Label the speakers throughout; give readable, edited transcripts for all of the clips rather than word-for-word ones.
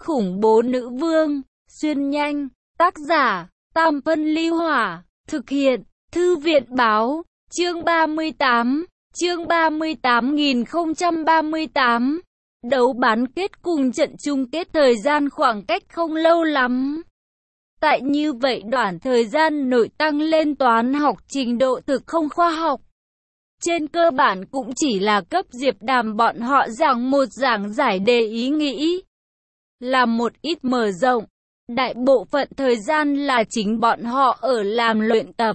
Speaker 1: khủng bố nữ vương, xuyên nhanh, tác giả, Tam Phân Ly Hỏa, thực hiện, Thư viện Báo, chương 38, chương 38.038, đấu bán kết cùng trận chung kết thời gian khoảng cách không lâu lắm. Tại như vậy đoạn thời gian nội tăng lên toán học trình độ thực không khoa học. Trên cơ bản cũng chỉ là cấp Diệp Đàm bọn họ giảng một giảng giải đề ý nghĩ. Làm một ít mở rộng, đại bộ phận thời gian là chính bọn họ ở làm luyện tập.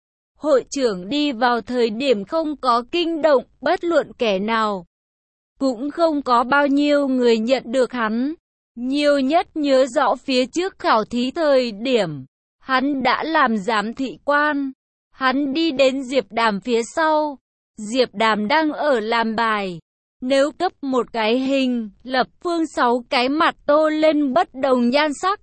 Speaker 1: Hội trưởng đi vào thời điểm không có kinh động bất luận kẻ nào. Cũng không có bao nhiêu người nhận được hắn. Nhiều nhất nhớ rõ phía trước khảo thí thời điểm, hắn đã làm giám thị quan. Hắn đi đến Diệp Đàm phía sau. Diệp Đàm đang ở làm bài. Nếu cấp một cái hình, lập phương 6 cái mặt tô lên bất đồng nhan sắc.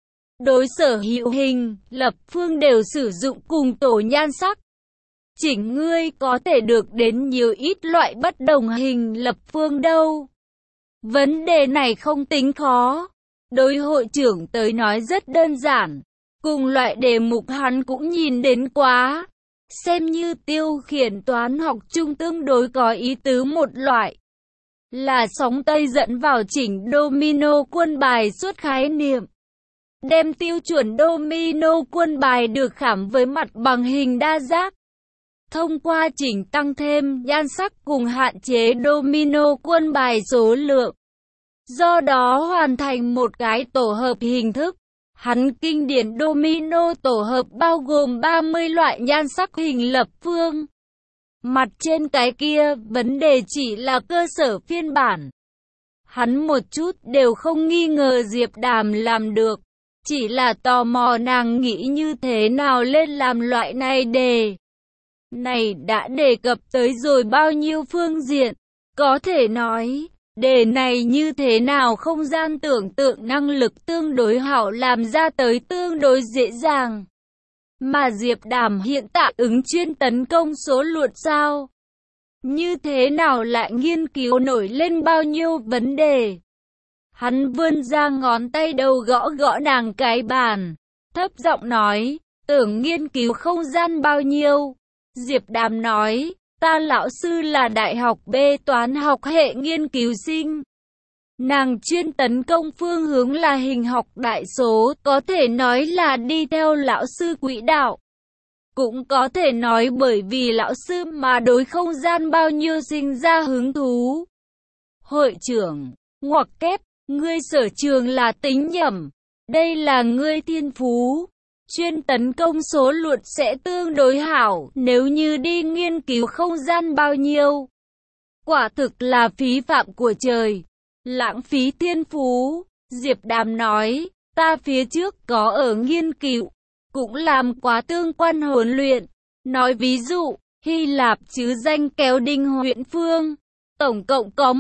Speaker 1: Đối sở hữu hình, lập phương đều sử dụng cùng tổ nhan sắc. Chỉnh ngươi có thể được đến nhiều ít loại bất đồng hình lập phương đâu. Vấn đề này không tính khó. Đối hội trưởng tới nói rất đơn giản. Cùng loại đề mục hắn cũng nhìn đến quá. Xem như tiêu khiển toán học chung tương đối có ý tứ một loại. Là sóng Tây dẫn vào chỉnh domino quân bài suốt khái niệm. Đem tiêu chuẩn domino quân bài được khảm với mặt bằng hình đa giác. Thông qua chỉnh tăng thêm nhan sắc cùng hạn chế domino quân bài số lượng. Do đó hoàn thành một cái tổ hợp hình thức. Hắn kinh điển domino tổ hợp bao gồm 30 loại nhan sắc hình lập phương. Mặt trên cái kia, vấn đề chỉ là cơ sở phiên bản. Hắn một chút đều không nghi ngờ Diệp Đàm làm được. Chỉ là tò mò nàng nghĩ như thế nào lên làm loại này đề. Này đã đề cập tới rồi bao nhiêu phương diện. Có thể nói, đề này như thế nào không gian tưởng tượng năng lực tương đối hảo làm ra tới tương đối dễ dàng. Mà Diệp Đàm hiện tại ứng chuyên tấn công số luận sao? Như thế nào lại nghiên cứu nổi lên bao nhiêu vấn đề? Hắn vươn ra ngón tay đầu gõ gõ nàng cái bàn. Thấp giọng nói, tưởng nghiên cứu không gian bao nhiêu? Diệp Đàm nói, ta lão sư là đại học B toán học hệ nghiên cứu sinh. Nàng chuyên tấn công phương hướng là hình học đại số, có thể nói là đi theo lão sư quỹ đạo. Cũng có thể nói bởi vì lão sư mà đối không gian bao nhiêu sinh ra hứng thú. Hội trưởng, ngoặc kép, ngươi sở trường là tính nhẩm, đây là ngươi thiên phú. Chuyên tấn công số luận sẽ tương đối hảo nếu như đi nghiên cứu không gian bao nhiêu. Quả thực là phí phạm của trời. Lãng phí thiên phú. Diệp Đàm nói, ta phía trước có ở nghiên cứu, cũng làm quá tương quan huấn luyện. Nói ví dụ, Hy Lạp chứ danh kéo đinh huyện phương. Tổng cộng có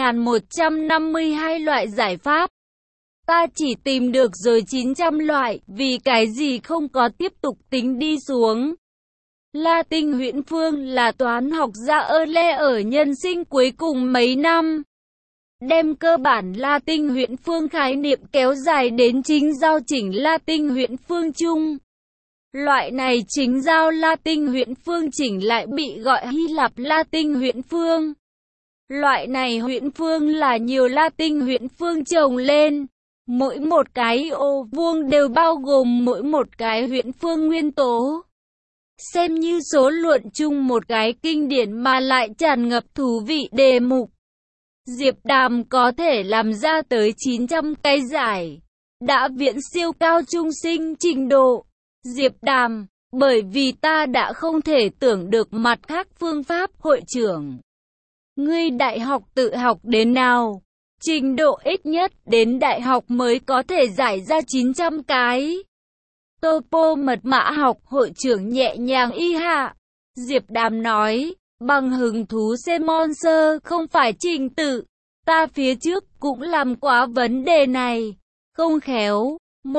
Speaker 1: 1.152 loại giải pháp. Ta chỉ tìm được rồi 900 loại, vì cái gì không có tiếp tục tính đi xuống. Latin huyễn phương là toán học gia Euler ở nhân sinh cuối cùng mấy năm. Đem cơ bản Latin huyễn phương khái niệm kéo dài đến chính giao chỉnh Latin huyễn phương chung. Loại này chính giao Latin huyễn phương chỉnh lại bị gọi Hy Lạp Latin huyễn phương. Loại này huyễn phương là nhiều Latin huyễn phương chồng lên. Mỗi một cái ô vuông đều bao gồm mỗi một cái huyễn phương nguyên tố. Xem như số luận chung một cái kinh điển mà lại tràn ngập thú vị đề mục. Diệp Đàm có thể làm ra tới 900 cái giải. Đã viễn siêu cao trung sinh trình độ. Diệp Đàm, bởi vì ta đã không thể tưởng được mặt khác phương pháp. Hội trưởng, ngươi đại học tự học đến nào? Trình độ ít nhất đến đại học mới có thể giải ra 900 cái. Topo mật mã học. Hội trưởng nhẹ nhàng y hạ. Diệp Đàm nói, bằng hứng thú xem monster không phải trình tự. Ta phía trước cũng làm quá vấn đề này. Không khéo,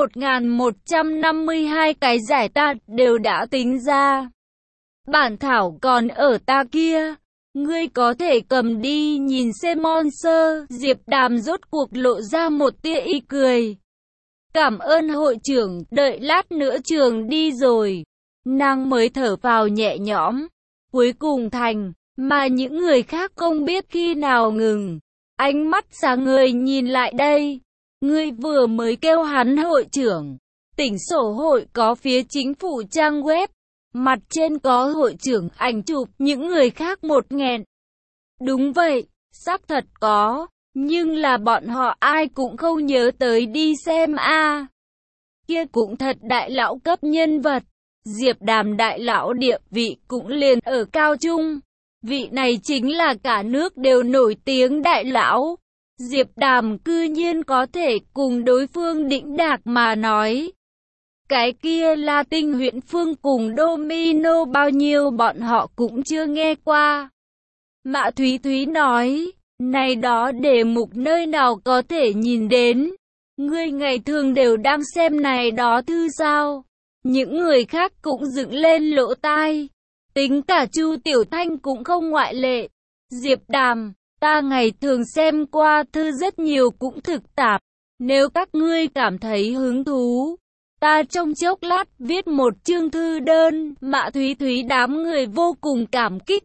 Speaker 1: 1.152 cái giải ta đều đã tính ra. Bản thảo còn ở ta kia. Ngươi có thể cầm đi nhìn xem Monster. Diệp Đàm rốt cuộc lộ ra một tia ý cười. Cảm ơn hội trưởng, đợi lát nữa trường đi rồi. Nàng mới thở vào nhẹ nhõm. Cuối cùng thành, mà những người khác không biết khi nào ngừng. Ánh mắt sáng người nhìn lại đây. Ngươi vừa mới kêu hắn hội trưởng. Tỉnh sổ hội có phía chính phủ trang web. Mặt trên có hội trưởng ảnh chụp, những người khác một nghẹn. Đúng vậy, xác thật có, nhưng là bọn họ ai cũng không nhớ tới đi xem a. Kia cũng thật đại lão cấp nhân vật. Diệp Đàm đại lão địa vị cũng liền ở cao trung. Vị này chính là cả nước đều nổi tiếng đại lão. Diệp Đàm cư nhiên có thể cùng đối phương đĩnh đạc mà nói. Cái kia là Tinh huyện Phương cùng Domino bao nhiêu bọn họ cũng chưa nghe qua. Mã Thúy Thúy nói, này đó đề mục nơi nào có thể nhìn đến. Ngươi ngày thường đều đang xem này đó thư sao. Những người khác cũng dựng lên lỗ tai. Tính cả Chu Tiểu Thanh cũng không ngoại lệ. Diệp Đàm, ta ngày thường xem qua thư rất nhiều cũng thực tạp. Nếu các ngươi cảm thấy hứng thú, ta trong chốc lát viết một chương thư đơn. Mã Thúy Thúy đám người vô cùng cảm kích.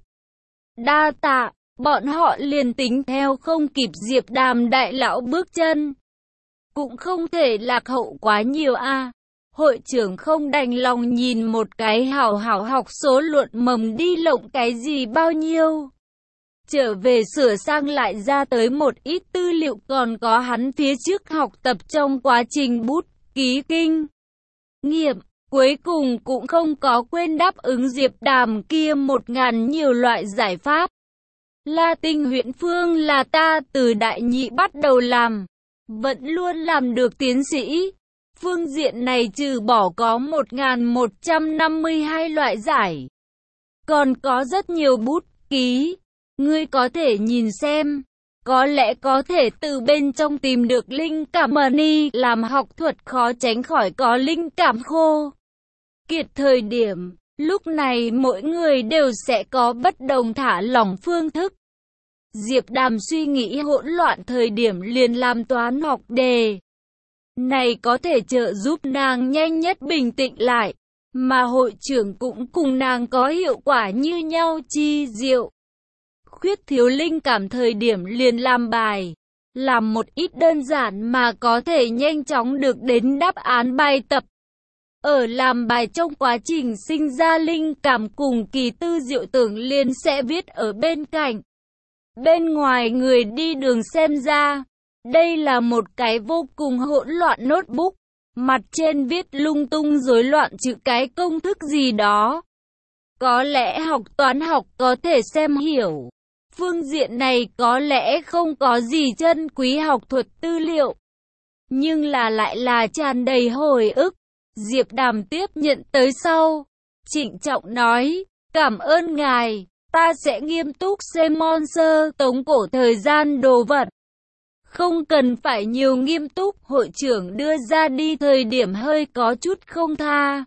Speaker 1: Đa tạ, bọn họ liền tính theo không kịp Diệp Đàm đại lão bước chân. Cũng không thể lạc hậu quá nhiều a. Hội trưởng không đành lòng nhìn một cái hảo hảo học số luận mầm đi lộng cái gì bao nhiêu. Trở về sửa sang lại ra tới một ít tư liệu còn có hắn phía trước học tập trong quá trình bút ký kinh nghiệm. Cuối cùng cũng không có quên đáp ứng Diệp Đàm kia 1000 nhiều loại giải pháp. La Tinh huyện Phương là ta từ đại nhị bắt đầu làm, vẫn luôn làm được tiến sĩ. Phương diện này trừ bỏ có 1152 loại giải, còn có rất nhiều bút ký. Ngươi có thể nhìn xem, có lẽ có thể từ bên trong tìm được linh cảm. Money làm học thuật khó tránh khỏi có linh cảm khô kiệt thời điểm. Lúc này mỗi người đều sẽ có bất đồng thả lỏng phương thức. Diệp Đàm suy nghĩ hỗn loạn thời điểm liền làm toán học đề. Này có thể trợ giúp nàng nhanh nhất bình tĩnh lại, mà hội trưởng cũng cùng nàng có hiệu quả như nhau chi diệu. Khuyết thiếu linh cảm thời điểm liền làm bài, làm một ít đơn giản mà có thể nhanh chóng được đến đáp án bài tập. Ở làm bài trong quá trình sinh ra linh cảm cùng kỳ tư diệu tưởng liền sẽ viết ở bên cạnh. Bên ngoài người đi đường xem ra, đây là một cái vô cùng hỗn loạn notebook, mặt trên viết lung tung rối loạn chữ cái công thức gì đó. Có lẽ học toán học có thể xem hiểu. Phương diện này có lẽ không có gì chân quý học thuật tư liệu, nhưng lại là tràn đầy hồi ức. Diệp Đàm tiếp nhận tới sau, trịnh trọng nói, cảm ơn ngài, ta sẽ nghiêm túc xem Monster tống cổ thời gian đồ vật. Không cần phải nhiều nghiêm túc, hội trưởng đưa ra đi thời điểm hơi có chút không tha.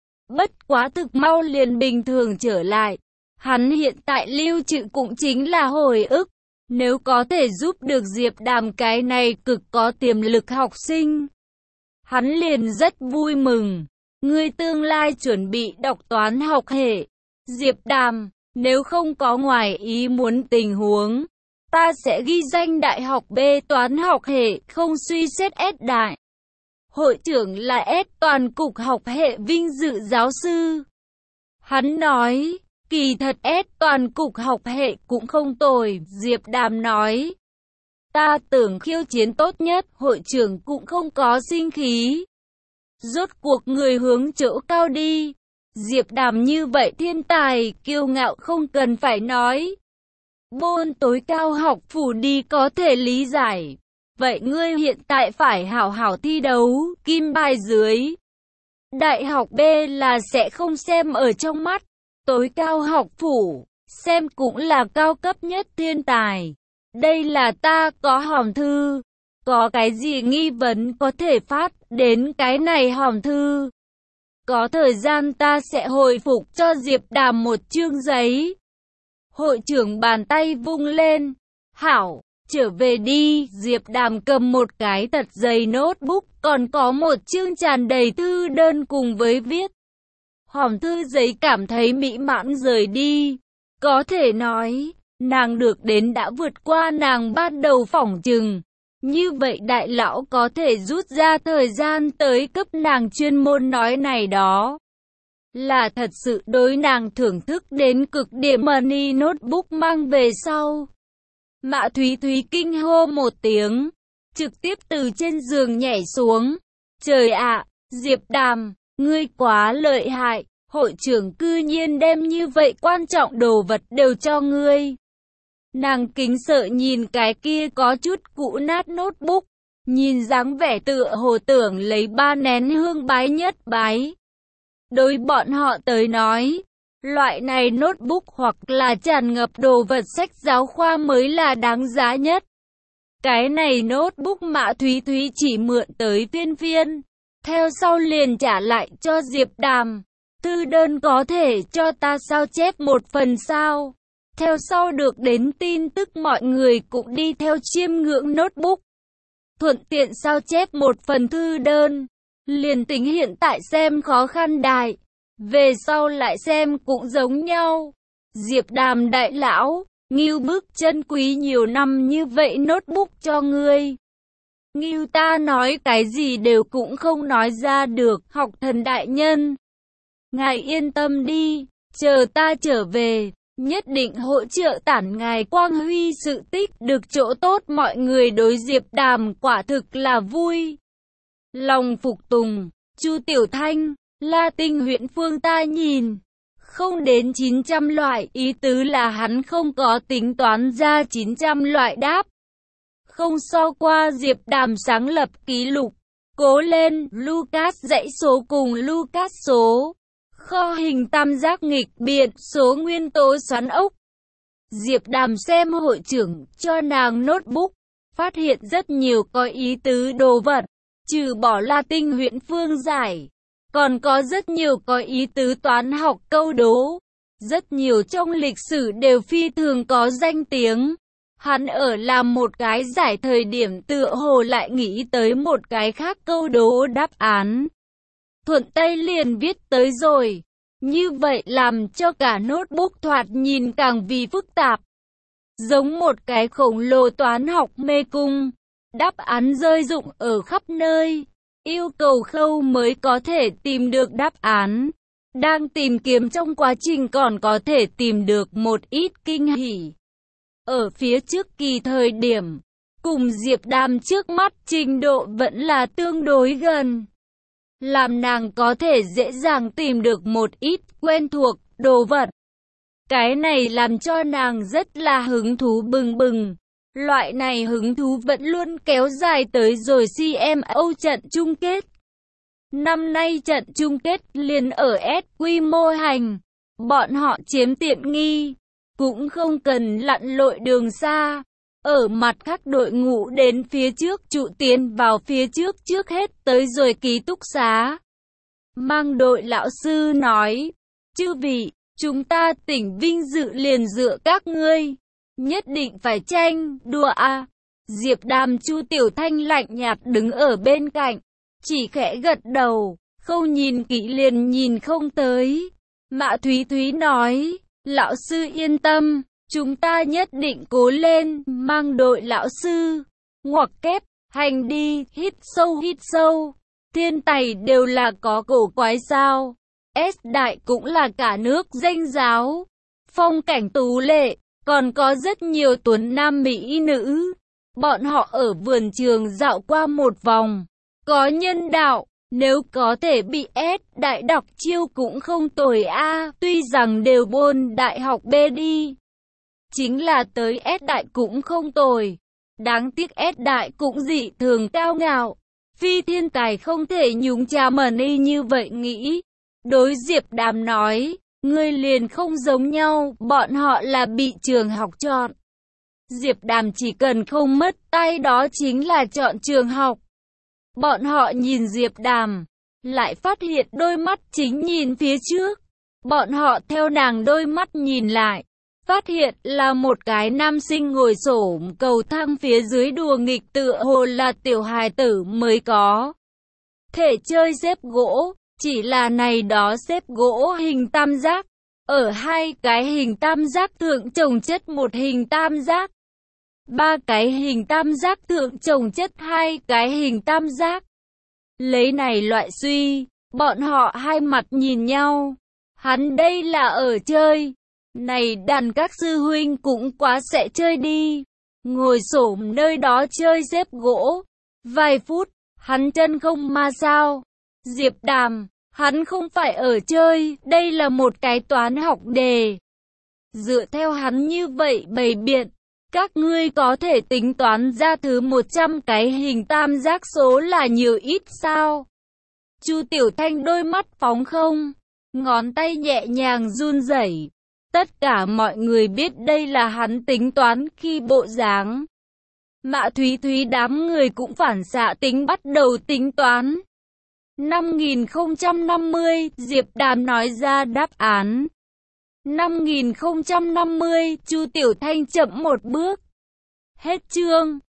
Speaker 1: Bất quá thực mau liền bình thường trở lại. Hắn hiện tại lưu trữ cũng chính là hồi ức. Nếu có thể giúp được Diệp Đàm cái này cực có tiềm lực học sinh, hắn liền rất vui mừng. Ngươi tương lai chuẩn bị đọc toán học hệ. Diệp Đàm, nếu không có ngoài ý muốn tình huống, ta sẽ ghi danh đại học B toán học hệ, không suy xét S đại. Hội trưởng là S toàn cục học hệ vinh dự giáo sư. Hắn nói, kỳ thật S toàn cục học hệ cũng không tồi. Diệp Đàm nói, ta tưởng khiêu chiến tốt nhất. Hội trưởng cũng không có sinh khí. Rốt cuộc người hướng chỗ cao đi. Diệp Đàm như vậy thiên tài, kiêu ngạo không cần phải nói. Môn tối cao học phủ đi có thể lý giải. Vậy ngươi hiện tại phải hảo hảo thi đấu, kim bài dưới. Đại học B là sẽ không xem ở trong mắt. Tối cao học phủ, xem cũng là cao cấp nhất thiên tài. Đây là ta có hòm thư. Có cái gì nghi vấn có thể phát đến cái này hòm thư. Có thời gian ta sẽ hồi phục cho Diệp Đàm một chương giấy. Hội trưởng bàn tay vung lên. Hảo, trở về đi. Diệp Đàm cầm một cái thật dày notebook, còn có một chương tràn đầy thư đơn cùng với viết hòm thư giấy, cảm thấy mỹ mãn rời đi. Có thể nói, nàng được đến đã vượt qua nàng ban đầu phỏng chừng. Như vậy đại lão có thể rút ra thời gian tới cấp nàng chuyên môn nói này đó. Là thật sự đối nàng thưởng thức đến cực điểm. Money notebook mang về sau. Mã Thúy Thúy kinh hô một tiếng, trực tiếp từ trên giường nhảy xuống. Trời ạ, Diệp Đàm, ngươi quá lợi hại, hội trưởng cư nhiên đem như vậy quan trọng đồ vật đều cho ngươi. Nàng kính sợ nhìn cái kia có chút cũ nát notebook, nhìn dáng vẻ tựa hồ tưởng lấy 3 nén hương bái nhất bái. Đối bọn họ tới nói, loại này notebook hoặc là tràn ngập đồ vật sách giáo khoa mới là đáng giá nhất. Cái này notebook Mã Thúy Thúy chỉ mượn tới viên viên, theo sau liền trả lại cho Diệp Đàm. Thư đơn có thể cho ta sao chép một phần sao? Theo sau được đến tin tức mọi người cũng đi theo chiêm ngưỡng notebook. Thuận tiện sao chép một phần thư đơn. Liền tính hiện tại xem khó khăn đại, về sau lại xem cũng giống nhau. Diệp Đàm đại lão, Ngưu bức chân quý nhiều năm như vậy notebook cho ngươi. Ngưu ta nói cái gì đều cũng không nói ra được. Học thần đại nhân, ngài yên tâm đi, chờ ta trở về, nhất định hỗ trợ tản ngài quang huy sự tích được chỗ tốt. Mọi người đối Diệp Đàm quả thực là vui lòng phục tùng. Chu Tiểu Thanh, La Tinh huyện phương ta nhìn không đến 900 loại, ý tứ là hắn không có tính toán ra 900 loại đáp. Không so qua Diệp Đàm sáng lập kỷ lục. Cố lên, Lucas dãy số cùng Lucas số. Kho hình tam giác nghịch biện, số nguyên tố xoắn ốc. Diệp Đàm xem hội trưởng cho nàng notebook, phát hiện rất nhiều có ý tứ đồ vật. Trừ bỏ La Tinh huyện phương giải, còn có rất nhiều có ý tứ toán học câu đố. Rất nhiều trong lịch sử đều phi thường có danh tiếng. Hắn ở làm một cái giải thời điểm tựa hồ lại nghĩ tới một cái khác câu đố đáp án. Thuận tay liền viết tới rồi. Như vậy làm cho cả notebook thoạt nhìn càng vì phức tạp. Giống một cái khổng lồ toán học mê cung. Đáp án rơi rụng ở khắp nơi. Yêu cầu khâu mới có thể tìm được đáp án. Đang tìm kiếm trong quá trình còn có thể tìm được một ít kinh hỉ. Ở phía trước kỳ thời điểm, cùng Diệp Đàm trước mắt trình độ vẫn là tương đối gần. Làm nàng có thể dễ dàng tìm được một ít quen thuộc đồ vật. Cái này làm cho nàng rất là hứng thú bừng bừng. Loại này hứng thú vẫn luôn kéo dài tới rồi CMO trận chung kết. Năm nay trận chung kết liền ở S quy mô hành. Bọn họ chiếm tiện nghi, cũng không cần lặn lội đường xa. Ở mặt khác đội ngũ đến phía trước trụ tiến vào phía trước hết tới rồi ký túc xá. Mang đội lão sư nói, chư vị, chúng ta tỉnh vinh dự liền dựa các ngươi. Nhất định phải tranh đua a. Diệp Đàm Chu Tiểu Thanh lạnh nhạt đứng ở bên cạnh, chỉ khẽ gật đầu, không nhìn kỹ liền nhìn không tới. Mã Thúy Thúy nói, lão sư yên tâm, chúng ta nhất định cố lên. Mang đội lão sư, ngoặc kép, hành đi, hít sâu. Thiên tài đều là có cổ quái sao? S đại cũng là cả nước danh giáo, phong cảnh tú lệ. Còn có rất nhiều tuấn nam mỹ nữ. Bọn họ ở vườn trường dạo qua một vòng. Có nhân đạo, nếu có thể bị S đại đọc chiêu cũng không tồi a. Tuy rằng đều bôn đại học B đi, chính là tới S đại cũng không tồi. Đáng tiếc S đại cũng dị thường cao ngạo. Phi thiên tài không thể nhúng chàm Money như vậy nghĩ. Đối Diệp Đàm nói, ngươi liền không giống nhau, bọn họ là bị trường học chọn. Diệp Đàm chỉ cần không mất tay đó chính là chọn trường học. Bọn họ nhìn Diệp Đàm, lại phát hiện đôi mắt chính nhìn phía trước. Bọn họ theo nàng đôi mắt nhìn lại, phát hiện là một cái nam sinh ngồi xổm cầu thang phía dưới đùa nghịch, tựa hồ là tiểu hài tử mới có thể chơi xếp gỗ, chỉ là này đó xếp gỗ hình tam giác, ở hai cái hình tam giác thượng chồng chất một hình tam giác, ba cái hình tam giác thượng chồng chất hai cái hình tam giác. Lấy này loại suy, bọn họ hai mặt nhìn nhau, hắn đây là ở chơi. Này đàn các sư huynh cũng quá sẽ chơi đi, ngồi xổm nơi đó chơi xếp gỗ. Vài phút, hắn chân không ma sao. Diệp Đàm, hắn không phải ở chơi, đây là một cái toán học đề. Dựa theo hắn như vậy bày biện, các ngươi có thể tính toán ra thứ 100 cái hình tam giác số là nhiều ít sao? Chu Tiểu Thanh đôi mắt phóng không, ngón tay nhẹ nhàng run rẩy. Tất cả mọi người biết đây là hắn tính toán khi bộ dáng. Mạ Thúy Thúy đám người cũng phản xạ tính bắt đầu tính toán. 5050, Diệp Đàm nói ra đáp án. 5050, Chu Tiểu Thanh chậm một bước. Hết chương.